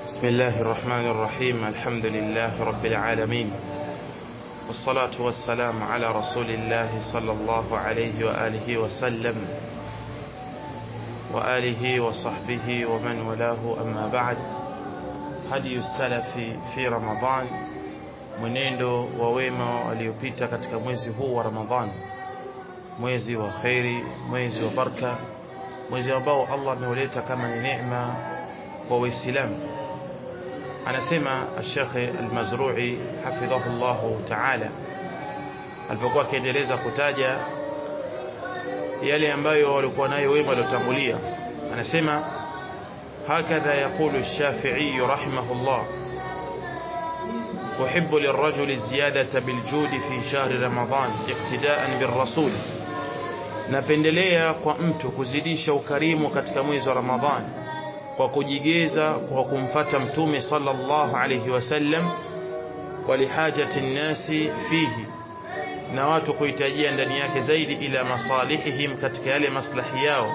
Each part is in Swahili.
بسم الله الرحمن الرحيم. الحمد لله رب العالمين، والصلاة والسلام على رسول الله صلى الله عليه وآله وسلم وآله وصحبه ومن ولاه. أما بعد، هدي السلف في رمضان، mwenendo wa wema waliopita katika mwezi huu wa Ramadhani, mwezi wa khairi, mwezi wa baraka, mwezi ambao Allah ameuleta kama ni neema kwa Waislamu. Anasema Sheikh Al-Mazrui hafidhahullah ta'ala, alipokuwa akiendeleza kutaja yale ambayo walikuwa nayo wema waliotangulia, anasema hakadha yaqulu Ash-Shafi'i rahimahullah: أحب للرجل الزيادة بالجود في شهر رمضان اقتداء بالرسول. napendelea kwa mtu kuzidisha ukarimu katika mwezi wa Ramadhani kwa kujigeza kwa kumfuata mtume sallallahu alayhi wasallam, walihajati nnasi fihi, na watu kuhitajia ndani yake zaidi ila masalihihim, katika yale maslahi yao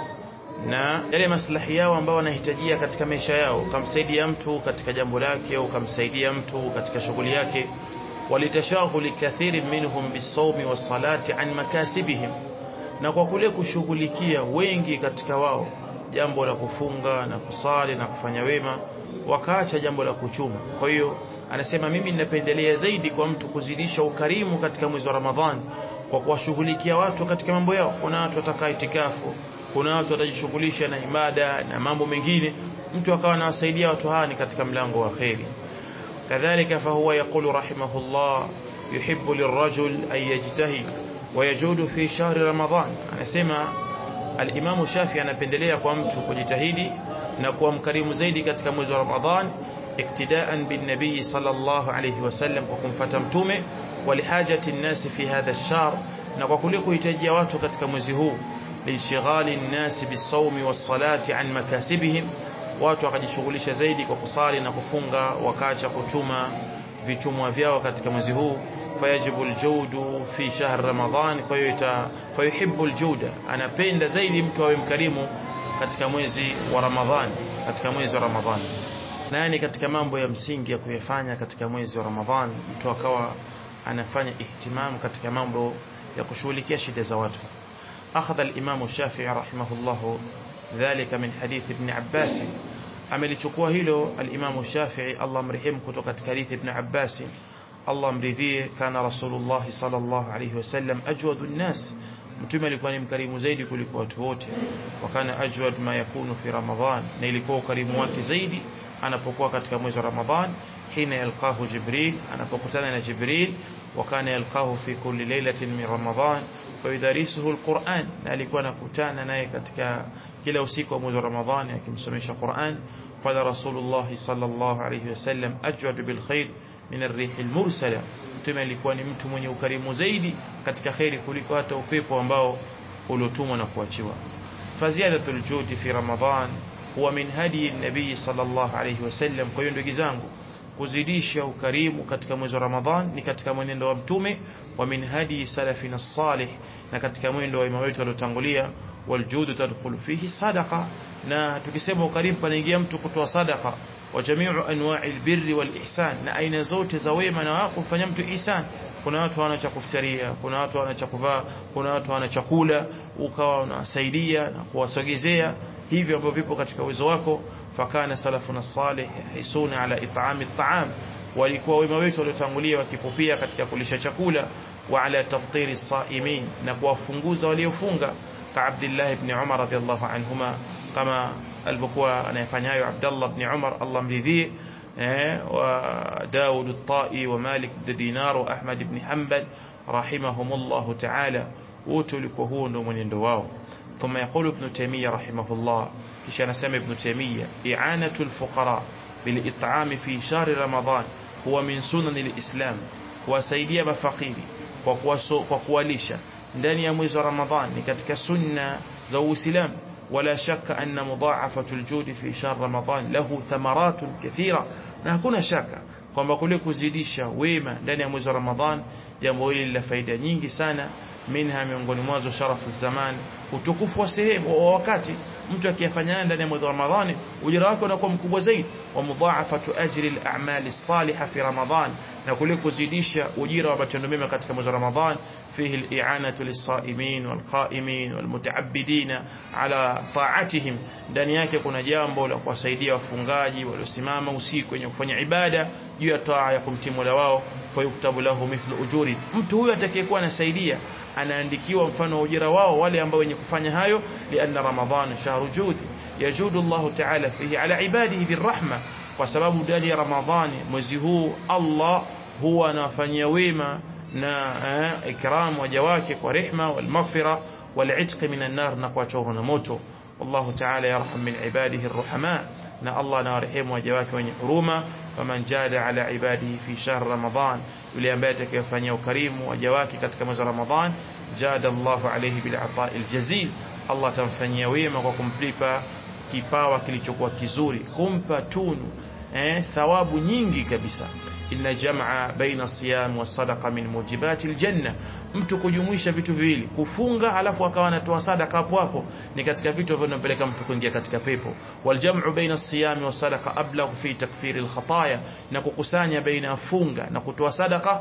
na yale maslahi yao ambao wanahitajia katika maisha yao. Kumsaidia mtu katika jambo lake au kumsaidia mtu katika shughuli yake. Walitashahuli kathiri minhum bisawmi wassalati an makasibihim, na kwa kule kushughulikia wengi katika wao jambo la kufunga na kusali na kufanya wema, wakaacha jambo la kuchuma. Kwa hiyo anasema mimi ninapendelea zaidi kwa mtu kuzidisha ukarimu katika mwezi wa Ramadhani kwa kuwashughulikia watu katika mambo yao. Kuna watu watakaa itikafu, kuna watu watajishughulisha na ibada na mambo mengine, mtu akawa anawasaidia watu hawa ni katika mlango wa khairi. Kadhalika fahuwa yaqulu rahimahullah: yuhibbu lirrajul an yajtahid wa yajudu fi shahri Ramadhan. Anasema al-Imam Shafi'i anapendelea kwa mtu kujitahidi na kuwa mkarimu zaidi katika mwezi wa Ramadhan, iktidaan bin nabii sallallahu alayhi wasallam, kwa kumfuata mtume, walihajati nnasi fi hadha ash-shahr, na kwa kule kuhitajia watu katika mwezi huu, lishighali nnasi bisawmi wassalati an makasibihim, watu wakajishughulisha zaidi kwa kusali na kufunga, wakaacha kuchuma vichumwa vyao katika mwezi huu. Fayajibu aljudu fi shahr Ramadhan, kwa hiyo fayuhibbu aljuda, anapenda zaidi mtu awe mkarimu katika mwezi wa Ramadhan, katika mwezi wa Ramadhan. Nani katika mambo ya msingi ya kuyafanya katika mwezi wa Ramadhan, mtu akawa anafanya ihtimam katika mambo ya kushughulikia shida za watu. أخذ الإمام الشافعي رحمه الله ذلك من حديث ابن عباس. amelichukua hilo الإمام الشافعي الله مرحم kutoka حديث ابن عباس الله mridhie: kana Rasulullah sallallahu alayhi wasallam ajwadu nnas, mtume alikuwa ni mkarimu zaidi kuliko watu wote. Wakana ajwad ma yakunu fi Ramadhan, na ilikuwa ukarimu wake zaidi anapokuwa katika mwezi wa Ramadhan. hina yalqahu Jibril, anapokutana na Jibril. Wakana yalqahu fi kulli laylatin min Ramadhan ويدرسه القرآن, na alikuwa anakutana naye katika kila usiku wa mwezi wa Ramadhani akimsomesha Qur'an. Qala Rasulullah sallallahu alayhi wasallam ajwad bil khair min ar-rih al-mursala, mtume alikuwa ni mtu mwenye ukarimu zaidi katika khairi kuliko hata upepo ambao uliotumwa na kuachiwa. Faziyadatul judi fi Ramadhan huwa min hadi an-nabii sallallahu alayhi wasallam. Kwa hiyo ndugu zangu, kuzidisha ukarimu katika mwezi wa Ramadhan ni katika mwenendo wa mtume, wa min hadi salafina salih, na katika mwenendo wa imam wetu waliotangulia. Waljudu tadkhulu fihi sadaqa, na tukisema ukarimu panaingia mtu kutoa sadaqa. Wa jami'u anwa'il birri wal ihsan, na aina zote za wema na kufanya mtu ihsan. Kuna watu wana cha kufutaria, kuna watu wana cha kuvaa, kuna watu wana chakula, ukawa unasaidia na kuwasogezea hivyo ambavyo vipo katika uwezo wako. Fakana salafuna salih yahisuna ala it'ami at'am, walikuwa wema wetu waliotangulia wakipupia katika kulisha chakula. Wa ala taftiri saimin, na kuwafunguza waliofunga. Ka Abdullah ibn Umar radiyallahu anhuma, kama alivyokuwa anayefanyayo Abdullah ibn Umar Allah mridhie, wa Daud at-Tai wa Malik ibn Dinar wa Ahmad ibn Hanbal rahimahumullah ta'ala, wote walikuwa huo ndio mwenendo wao. ثم يقول ابن تيمية رحمه الله، kisha anasema Ibn Taymiyyah: i'anatul fuqara bil it'am fi shahr Ramadhan huwa min sunan al-islam, kuwasaidia mafakiri kwa kuwalisha ndani ya mwezi wa Ramadhan ni katika sunna za Uislamu. Wala shakka anna mudha'afatul judi fi shahr Ramadhan lahu thamaratun kathira, na hakuna shaka kwamba kule kuzidisha wema ndani ya mwezi wa Ramadhan jambo hili lina faida nyingi sana. Minha, miongoni mwazo sharafu zaman, utukufu wa sehemu wa wakati. mtu akiyafanya ndani ya mwezi wa Ramadhani ujira wake unakuwa mkubwa zaidi. Wa mudha'afatu ajri al-a'mali as-salihah fi Ramadhan, na kule kuzidisha ujira wa matendo mema katika mwezi wa Ramadhan. فيه الإعانة للصائمين والقائمين والمتعبدين على طاعتهم, ndani yake kuna jambo la kuwasaidia wafungaji waliosimama usiku kwenye kufanya ibada juu ya taa ya kumtii Mola wao. Fa yuktabu lahu mithlu ujuri, mtu huyo atakayekuwa anasaidia anaandikiwa mfano wa ujira wao wale ambao wenye kufanya hayo. Lianna Ramadhan shahru jud yajudu Allah ta'ala fihi ala ibadihi birrahma, kwa sababu ndani ya Ramadhani mwezi huu Allah huwa anafanyia wema na ikram waja wake kwa rehma wal maghfira wal itq minan nar, na kuwatoa na moto. Wallahu ta'ala yarham min ibadihi arrahama, na Allah anarehemu waja wake wenye huruma. Faman jada ala ibadihi fi shahr Ramadan, yule ambaye atakayefanyia ukarimu waja wake katika mwezi wa Ramadhan, jada Allahu alayhi bil ata'il jazil, Allah atamfanyia wema kwa kumlipa kipawa kilichokuwa kizuri, kumpa tunu thawabu nyingi kabisa. Inna jam'a baina siyam wa sadaqa min mujibati aljanna, mtu kujumuisha vitu viwili, kufunga alafu akawa anatoa sadaka hapo hapo, ni katika vitu vinavyopeleka mtu kuingia katika pepo. Wal jam'u baina siyam wa sadaqa ablagh fi takfir alkhataya, na kukusanya baina funga na kutoa sadaka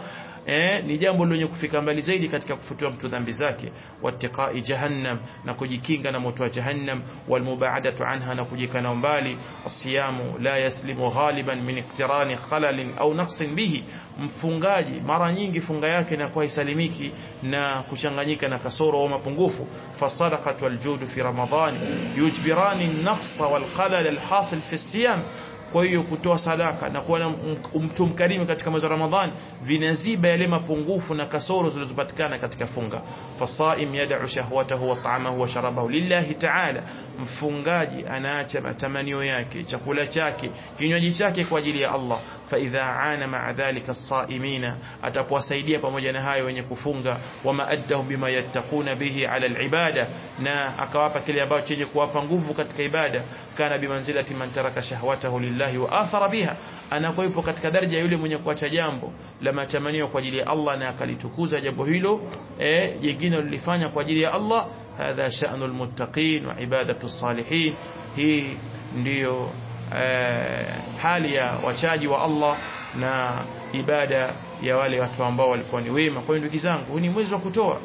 ni jambo lenye kufika mbali zaidi katika kufutiwa mtu dhambi zake. Wattiqai jahannam, na kujikinga na moto wa jahannam. Walmubaadatu anha, na kujikana mbali. Asiyamu la yaslimu ghaliban min iktirani khalalin au naqsin bihi, mfungaji mara nyingi funga yake inakuwa isalimiki na kuchanganyika na kasoro au mapungufu. Fasadaqatu waljudu fi Ramadhan yujbirani an-naqsa wal khalal al-hasil fi as-siyam, kwa hiyo kutoa sadaka na kuwa mtu mkarimu katika mwezi wa Ramadhan vinaziba yale mapungufu na kasoro zilizopatikana katika funga. Fasaim yad'u shahwatahu wa ta'amahu wa sharabahu lillahi ta'ala, mfungaji anaacha matamanio yake, chakula chake, kinywaji chake kwa ajili ya Allah. Fa idha aana ma'a dhalika as-saimina, atapowasaidia pamoja na hayo wenye kufunga. Wa ma'addahu bima yattaquna bihi 'ala al-ibada, na akawapa kile ambacho chenye kuwapa nguvu katika ibada. Kana bimanzilati man taraka shahwatahu lillahi wa athara biha, anakuwa yupo katika daraja yule mwenye kuacha jambo la matamanio kwa ajili ya Allah na akalitukuza jambo hilo jingine lilifanya kwa ajili ya Allah. Hadha sha'nul muttaqin wa ibadatu salihin, hii ndiyo hali ya wachaji wa Allah na ibada ya wale watu ambao walikuwa ni wema. Kwa hiyo ndugu zangu, huu ni mwezi wa kutoa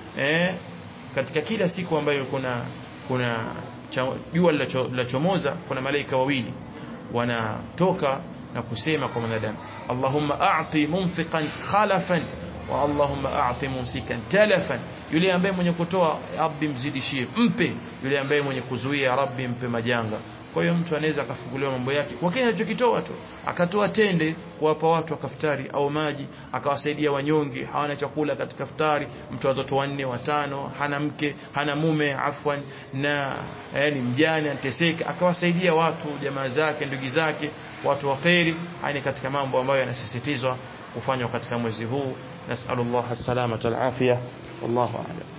katika kila siku ambayo kuna jua linachomoza, kuna malaika wawili wanatoka na kusema kwa mwanadamu, Allahumma a'ti munfiqan khalafan wa Allahumma a'ti mumsikan talafan, yule ambaye mwenye kutoa Rabbi mzidishie, mpe. Yule ambaye mwenye kuzuia Rabbi mpe majanga. Kwa hiyo mtu anaweza akafunguliwa mambo yake kwa kile anachokitoa tu, akatoa tende kuwapa watu wa kaftari au maji, akawasaidia wanyonge hawana chakula katika kaftari, mtu watoto 4 5, hana mke hana mume afwan, na ni mjane anateseka, akawasaidia watu jamaa zake ndugu zake watu wa khairi. Haya katika mambo ambayo yanasisitizwa kufanywa katika mwezi huu. Nasallallahu as-salamata wal afia, wallahu a'lam.